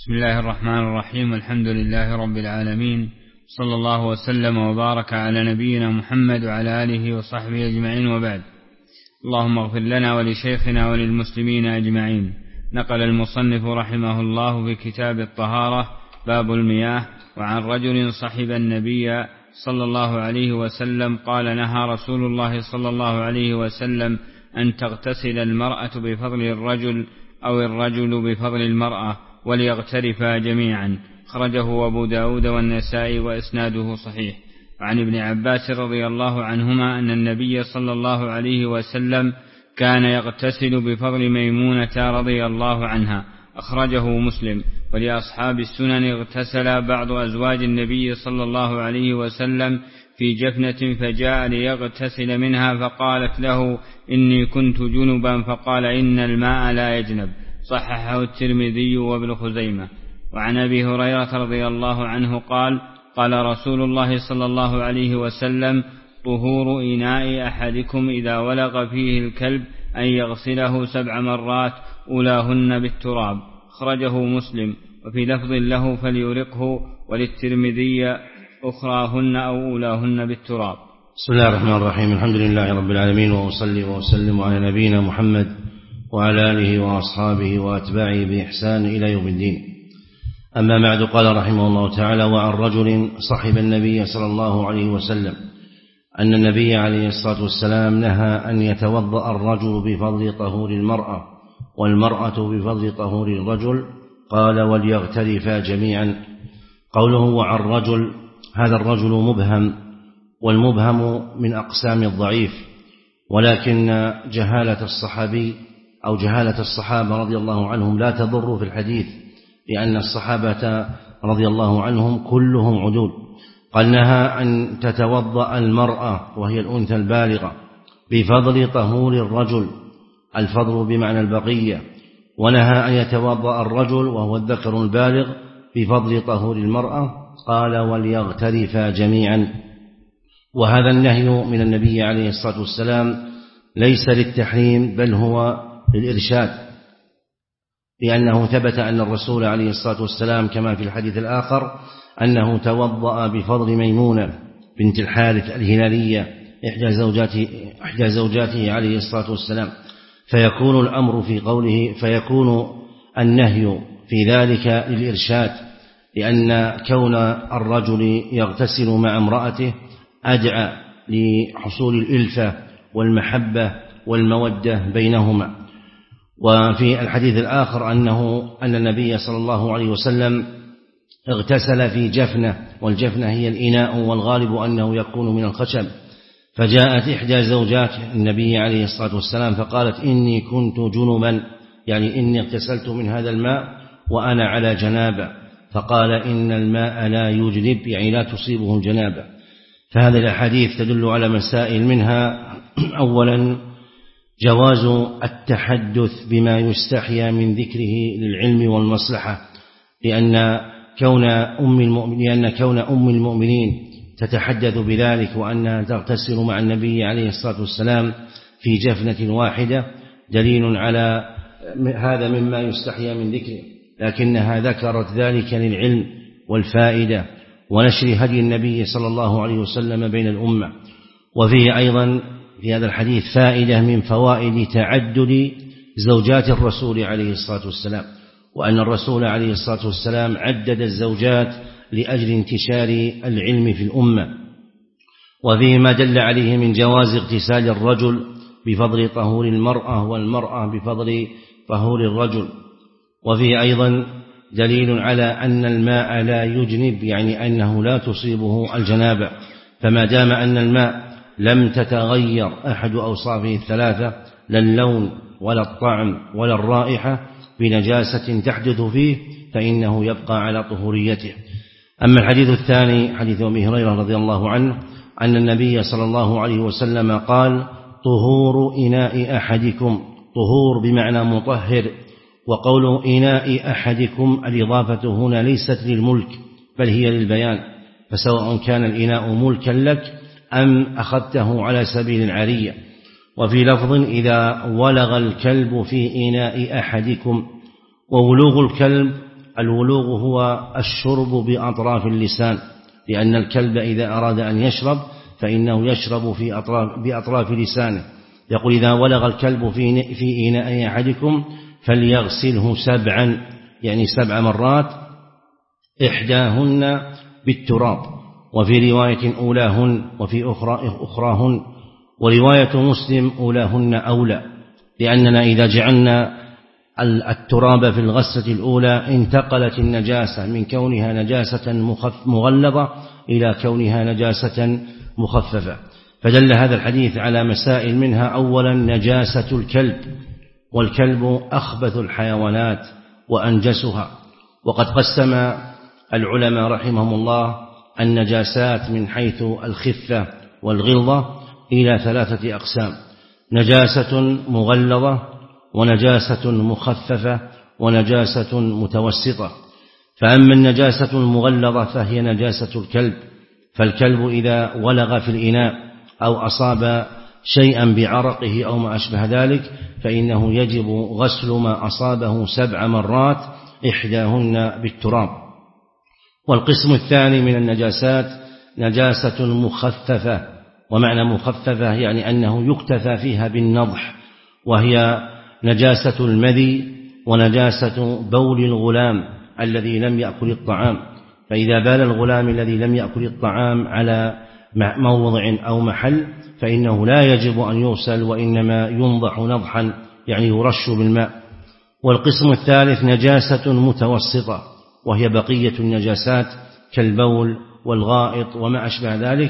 بسم الله الرحمن الرحيم. الحمد لله رب العالمين، صلى الله وسلم وبارك على نبينا محمد وعلى آله وصحبه أجمعين، وبعد. اللهم اغفر لنا ولشيخنا وللمسلمين أجمعين. نقل المصنف رحمه الله في كتاب الطهارة باب المياه: وعن رجل صحب النبي صلى الله عليه وسلم قال: نهى رسول الله صلى الله عليه وسلم أن تغتسل المرأة بفضل الرجل أو الرجل بفضل المرأة وليغترفا جميعا. خرجه أبو داود والنسائي وإسناده صحيح. عن ابن عباس رضي الله عنهما أن النبي صلى الله عليه وسلم كان يغتسل بفضل ميمونة رضي الله عنها. أخرجه مسلم. ولأصحاب السنن: اغتسل بعض أزواج النبي صلى الله عليه وسلم في جفنة فجاء ليغتسل منها فقالت له: إني كنت جنبا، فقال: إن الماء لا يجنب. صححه الترمذي وابن خزيمة. وعن أبي هريرة رضي الله عنه قال: قال رسول الله صلى الله عليه وسلم: طهور إناء أحدكم إذا ولغ فيه الكلب أن يغسله 7 مرات أولاهن بالتراب. خرجه مسلم. وفي لفظ له: فليرقه. وللترمذي: أخراهن أو أولاهن بالتراب. بسم الله الرحمن الرحيم. الحمد لله رب العالمين، وأصلي وأسلم على نبينا محمد وعلى آله وأصحابه وأتباعه بإحسان إلى يوم الدين. أما بعد، قال رحمه الله تعالى: وعن رجل صحب النبي صلى الله عليه وسلم أن النبي عليه الصلاة والسلام نهى أن يتوضأ الرجل بفضل طهور المرأة والمرأة بفضل طهور الرجل، قال: وليغترفا جميعا. قوله وعن رجل، هذا الرجل مبهم، والمبهم من أقسام الضعيف، ولكن جهالة الصحابي أو جهالة الصحابة رضي الله عنهم لا تضر في الحديث، لأن الصحابة رضي الله عنهم كلهم عدول. قال: نهى أن تتوضأ المرأة وهي الأنثى البالغة بفضل طهور الرجل، الفضل بمعنى البقية، ونهى أن يتوضأ الرجل وهو الذكر البالغ بفضل طهور المرأة، قال: وليغترفا جميعا. وهذا النهي من النبي عليه الصلاة والسلام ليس للتحريم، بل هو للإرشاد، لأنه ثبت أن الرسول عليه الصلاة والسلام كما في الحديث الآخر أنه توضأ بفضل ميمونة بنت الحارث الهلالية إحدى زوجاته عليه الصلاة والسلام، فيكون الأمر في قوله، فيكون النهي في ذلك للإرشاد، لأن كون الرجل يغتسل مع امرأته أدعى لحصول الإلفة والمحبة والمودة بينهما. وفي الحديث الآخر أن النبي صلى الله عليه وسلم اغتسل في جفنة، والجفنة هي الإناء، والغالب أنه يكون من الخشب. فجاءت إحدى زوجات النبي عليه الصلاة والسلام فقالت: إني كنت جنبا، يعني إني اغتسلت من هذا الماء وأنا على جنابة. فقال: إن الماء لا يجنب، يعني لا تصيبه الجنابة. فهذه الأحاديث تدل على مسائل، منها أولا جواز التحدث بما يستحيا من ذكره للعلم والمصلحة، لأن كون أم المؤمنين تتحدث بذلك وأنها تغتسل مع النبي عليه الصلاة والسلام في جفنة واحدة دليل على هذا مما يستحيا من ذكره، لكنها ذكرت ذلك للعلم والفائدة ونشر هدي النبي صلى الله عليه وسلم بين الأمة. وفيه أيضا في هذا الحديث فائدة من فوائد تعدد زوجات الرسول عليه الصلاة والسلام، وأن الرسول عليه الصلاة والسلام عدد الزوجات لأجل انتشار العلم في الأمة. وفيه ما دل عليه من جواز اغتسال الرجل بفضل طهور المرأة والمرأة بفضل طهور الرجل. وفيه أيضا دليل على أن الماء لا يجنب، يعني أنه لا تصيبه الجنابة، فما دام أن الماء لم تتغير أحد أوصافه الثلاثة، لا اللون ولا الطعم ولا الرائحة، بنجاسة تحدث فيه، فإنه يبقى على طهوريته. أما الحديث الثاني، حديث أبي هريرة رضي الله عنه أن النبي صلى الله عليه وسلم قال: طهور إناء أحدكم، طهور بمعنى مطهر. وقول إناء أحدكم الإضافة هنا ليست للملك بل هي للبيان، فسواء كان الإناء ملكا لك أم أخذته على سبيل العارية. وفي لفظ: إذا ولغ الكلب في إناء أحدكم. وولوغ الكلب الولوغ هو الشرب بأطراف اللسان، لأن الكلب إذا أراد أن يشرب فإنه يشرب بأطراف لسانه. يقول إذا ولغ الكلب في إناء أحدكم فليغسله 7، يعني 7 مرات، إحداهن بالتراب، وفي رواية أولاهن، وفي أخراهن، ورواية مسلم أولاهن أولى، لأننا إذا جعلنا التراب في الغسلة الأولى انتقلت النجاسة من كونها نجاسة مغلظة إلى كونها نجاسة مخففة. فدل هذا الحديث على مسائل، منها أولا نجاسة الكلب، والكلب أخبث الحيوانات وأنجسها. وقد قسم العلماء رحمهم الله النجاسات من حيث الخفة والغلظة إلى 3 أقسام: نجاسة مغلظة، ونجاسة مخففة، ونجاسة متوسطة. فأما النجاسة المغلظة فهي نجاسة الكلب، فالكلب إذا ولغ في الإناء أو أصاب شيئا بعرقه أو ما أشبه ذلك فإنه يجب غسل ما أصابه 7 مرات، إحداهن بالتراب. والقسم الثاني من النجاسات نجاسة مخففة، ومعنى مخففة يعني أنه يكتفى فيها بالنضح، وهي نجاسة المذي ونجاسة بول الغلام الذي لم يأكل الطعام. فإذا بال الغلام الذي لم يأكل الطعام على موضع أو محل فإنه لا يجب أن يغسل، وإنما ينضح نضحا، يعني يرش بالماء. والقسم الثالث نجاسة متوسطة، وهي بقية النجاسات كالبول والغائط وما أشبه ذلك،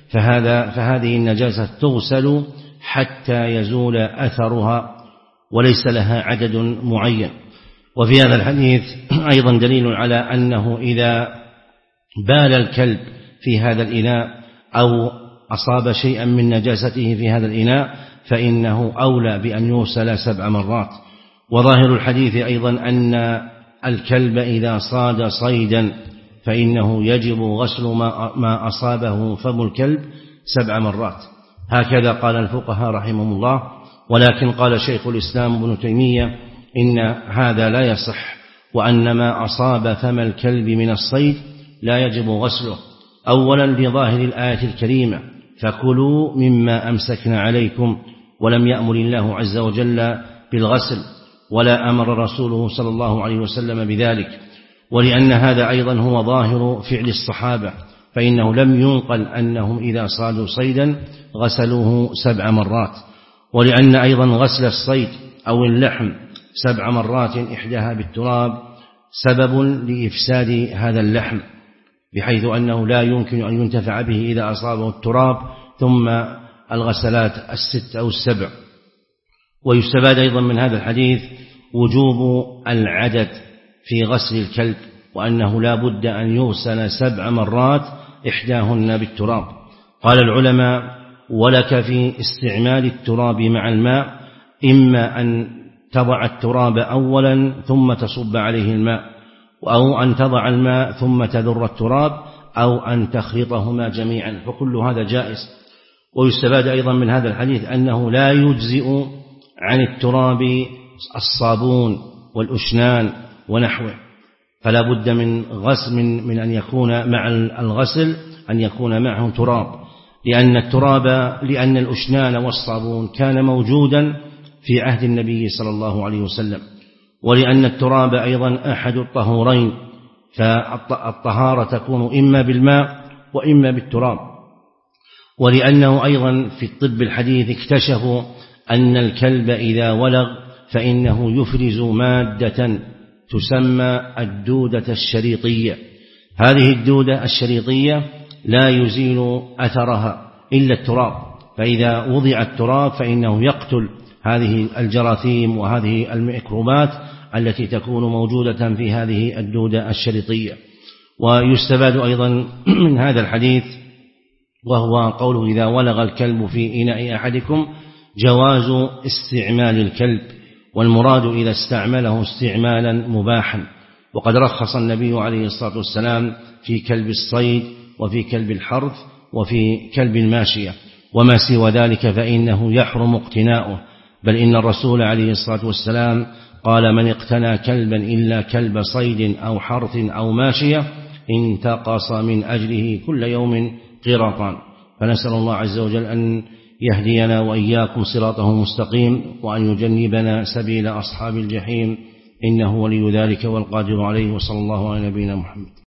فهذه النجاسة تغسل حتى يزول أثرها وليس لها عدد معين. وفي هذا الحديث أيضا دليل على أنه إذا بال الكلب في هذا الإناء أو أصاب شيئا من نجاسته في هذا الإناء فإنه أولى بأن يغسل 7 مرات. وظاهر الحديث أيضا أن الكلب إذا صاد صيدا فإنه يجب غسل ما أصابه فم الكلب 7 مرات. هكذا قال الفقهاء رحمهم الله. ولكن قال شيخ الإسلام ابن تيمية إن هذا لا يصح، وأن ما أصاب فم الكلب من الصيد لا يجب غسله، أولا لظاهر الآية الكريمة: فكلوا مما أمسكنا عليكم، ولم يأمر الله عز وجل بالغسل، ولا أمر رسوله صلى الله عليه وسلم بذلك. ولأن هذا أيضا هو ظاهر فعل الصحابة، فإنه لم ينقل أنهم إذا صادوا صيدا غسلوه 7 مرات. ولأن أيضا غسل الصيد أو اللحم 7 مرات إحداها بالتراب سبب لإفساد هذا اللحم، بحيث أنه لا يمكن أن ينتفع به إذا أصابه التراب ثم الغسلات 6 أو 7. ويستفاد أيضا من هذا الحديث وجوب العدد في غسل الكلب، وأنه لا بد أن يغسل 7 مرات إحداهن بالتراب. قال العلماء: ولك في استعمال التراب مع الماء إما أن تضع التراب أولا ثم تصب عليه الماء، أو أن تضع الماء ثم تذر التراب، أو أن تخلطهما جميعا، فكل هذا جائز. ويستفاد أيضا من هذا الحديث أنه لا يجزئ عن التراب الصابون والأشنان ونحوه، فلا بد من غسل من أن يكون مع الغسل أن يكون معه تراب، لأن الأشنان والصابون كان موجودا في عهد النبي صلى الله عليه وسلم، ولأن التراب أيضا أحد الطهورين، فالطهارة تكون إما بالماء وإما بالتراب. ولأنه أيضا في الطب الحديث اكتشفوا أن الكلب إذا ولغ فإنه يفرز مادة تسمى الدودة الشريطية. هذه الدودة الشريطية لا يزيل أثرها إلا التراب، فإذا وضع التراب فإنه يقتل هذه الجراثيم وهذه الميكروبات التي تكون موجودة في هذه الدودة الشريطية. ويستفاد أيضا من هذا الحديث وهو قوله: إذا ولغ الكلب في إناء أحدكم، جواز استعمال الكلب، والمراد إذا استعمله استعمالا مباحا. وقد رخص النبي عليه الصلاة والسلام في كلب الصيد وفي كلب الحرث وفي كلب الماشية، وما سوى ذلك فإنه يحرم اقتناؤه. بل إن الرسول عليه الصلاة والسلام قال من اقتنى كلبا إلا كلب صيد أو حرث أو ماشية انتقص من أجله كل يوم قيراطان. فنسأل الله عز وجل أن يهدينا وإياكم صراطه المستقيم وأن يجنبنا سبيل أصحاب الجحيم، إنه ولي ذلك والقادر عليه. وصلى الله على نبينا محمد.